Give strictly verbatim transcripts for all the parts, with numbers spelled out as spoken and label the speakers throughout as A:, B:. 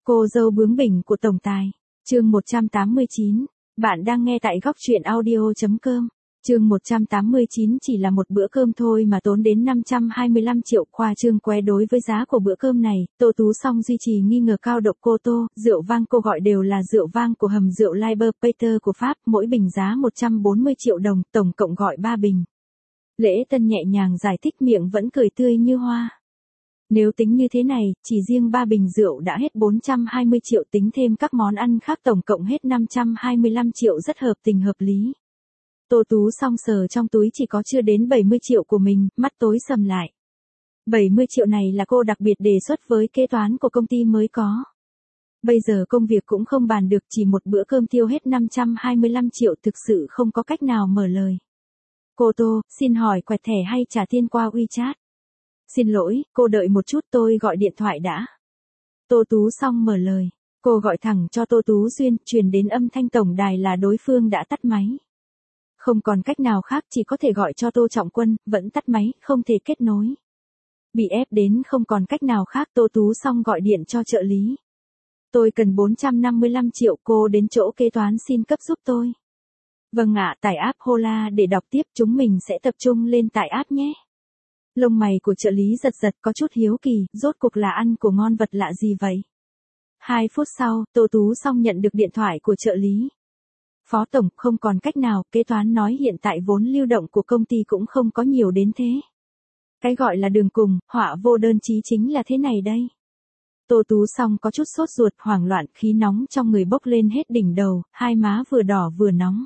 A: Cô dâu bướng bỉnh của tổng tài. Chương một trăm tám mươi chín. Bạn đang nghe tại góc truyện audio chấm com. Chương một trăm tám mươi chín chỉ là một bữa cơm thôi mà tốn đến năm trăm hai mươi lăm triệu, khoa trương qué đối với giá của bữa cơm này. Tô Tú Song duy trì nghi ngờ cao độ cô Tô, rượu vang cô gọi đều là rượu vang của hầm rượu Liber Peter của Pháp, mỗi bình giá một trăm bốn mươi triệu đồng, tổng cộng gọi ba bình. Lễ Tân nhẹ nhàng giải thích, miệng vẫn cười tươi như hoa. Nếu tính như thế này, chỉ riêng ba bình rượu đã hết bốn trăm hai mươi triệu, tính thêm các món ăn khác tổng cộng hết năm trăm hai mươi lăm triệu, rất hợp tình hợp lý. Tô Tú Song sờ trong túi chỉ có chưa đến bảy mươi triệu của mình, mắt tối sầm lại. bảy mươi triệu này là cô đặc biệt đề xuất với kế toán của công ty mới có. Bây giờ công việc cũng không bàn được, chỉ một bữa cơm tiêu hết năm trăm hai mươi lăm triệu, thực sự không có cách nào mở lời. Cô Tô, xin hỏi quẹt thẻ hay trả tiền qua WeChat? Xin lỗi, cô đợi một chút, tôi gọi điện thoại đã. Tô Tú Song mở lời. Cô gọi thẳng cho Tô Tú Duyên, truyền đến âm thanh tổng đài là đối phương đã tắt máy. Không còn cách nào khác, chỉ có thể gọi cho Tô Trọng Quân, vẫn tắt máy, không thể kết nối. Bị ép đến không còn cách nào khác, Tô Tú Song gọi điện cho trợ lý. Tôi cần bốn trăm năm mươi lăm triệu, cô đến chỗ kế toán xin cấp giúp tôi. Vâng ạ, tải app Hola để đọc tiếp, chúng mình sẽ tập trung lên tải app nhé. Lông mày của trợ lý giật giật, có chút hiếu kỳ, rốt cuộc là ăn của ngon vật lạ gì vậy? Hai phút sau, Tô Tú Song nhận được điện thoại của trợ lý. Phó tổng, không còn cách nào, kế toán nói hiện tại vốn lưu động của công ty cũng không có nhiều đến thế. Cái gọi là đường cùng, họa vô đơn chí chính là thế này đây. Tô Tú Song có chút sốt ruột, hoảng loạn, khí nóng trong người bốc lên hết đỉnh đầu, hai má vừa đỏ vừa nóng.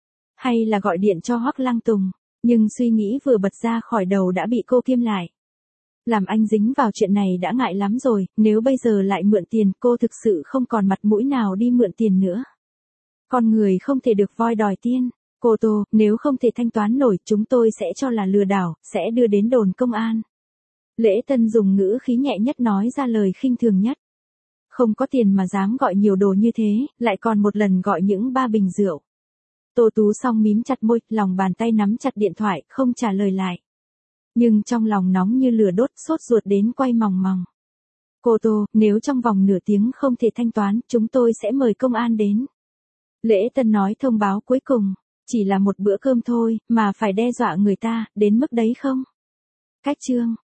A: Hay là gọi điện cho Hoắc Lăng Tùng, nhưng suy nghĩ vừa bật ra khỏi đầu đã bị cô kiêm lại. Làm anh dính vào chuyện này đã ngại lắm rồi, nếu bây giờ lại mượn tiền, cô thực sự không còn mặt mũi nào đi mượn tiền nữa. Con người không thể được voi đòi tiên. Cô Tô, nếu không thể thanh toán nổi, chúng tôi sẽ cho là lừa đảo, sẽ đưa đến đồn công an. Lễ Tân dùng ngữ khí nhẹ nhất nói ra lời khinh thường nhất. Không có tiền mà dám gọi nhiều đồ như thế, lại còn một lần gọi những ba bình rượu. Tô Tú Song mím chặt môi, lòng bàn tay nắm chặt điện thoại, không trả lời lại. Nhưng trong lòng nóng như lửa đốt, sốt ruột đến quay mòng mòng. Cô Tô, nếu trong vòng nửa tiếng không thể thanh toán, chúng tôi sẽ mời công an đến. Lễ Tân nói thông báo cuối cùng, chỉ là một bữa cơm thôi, mà phải đe dọa người ta, đến mức đấy không? Cách chương.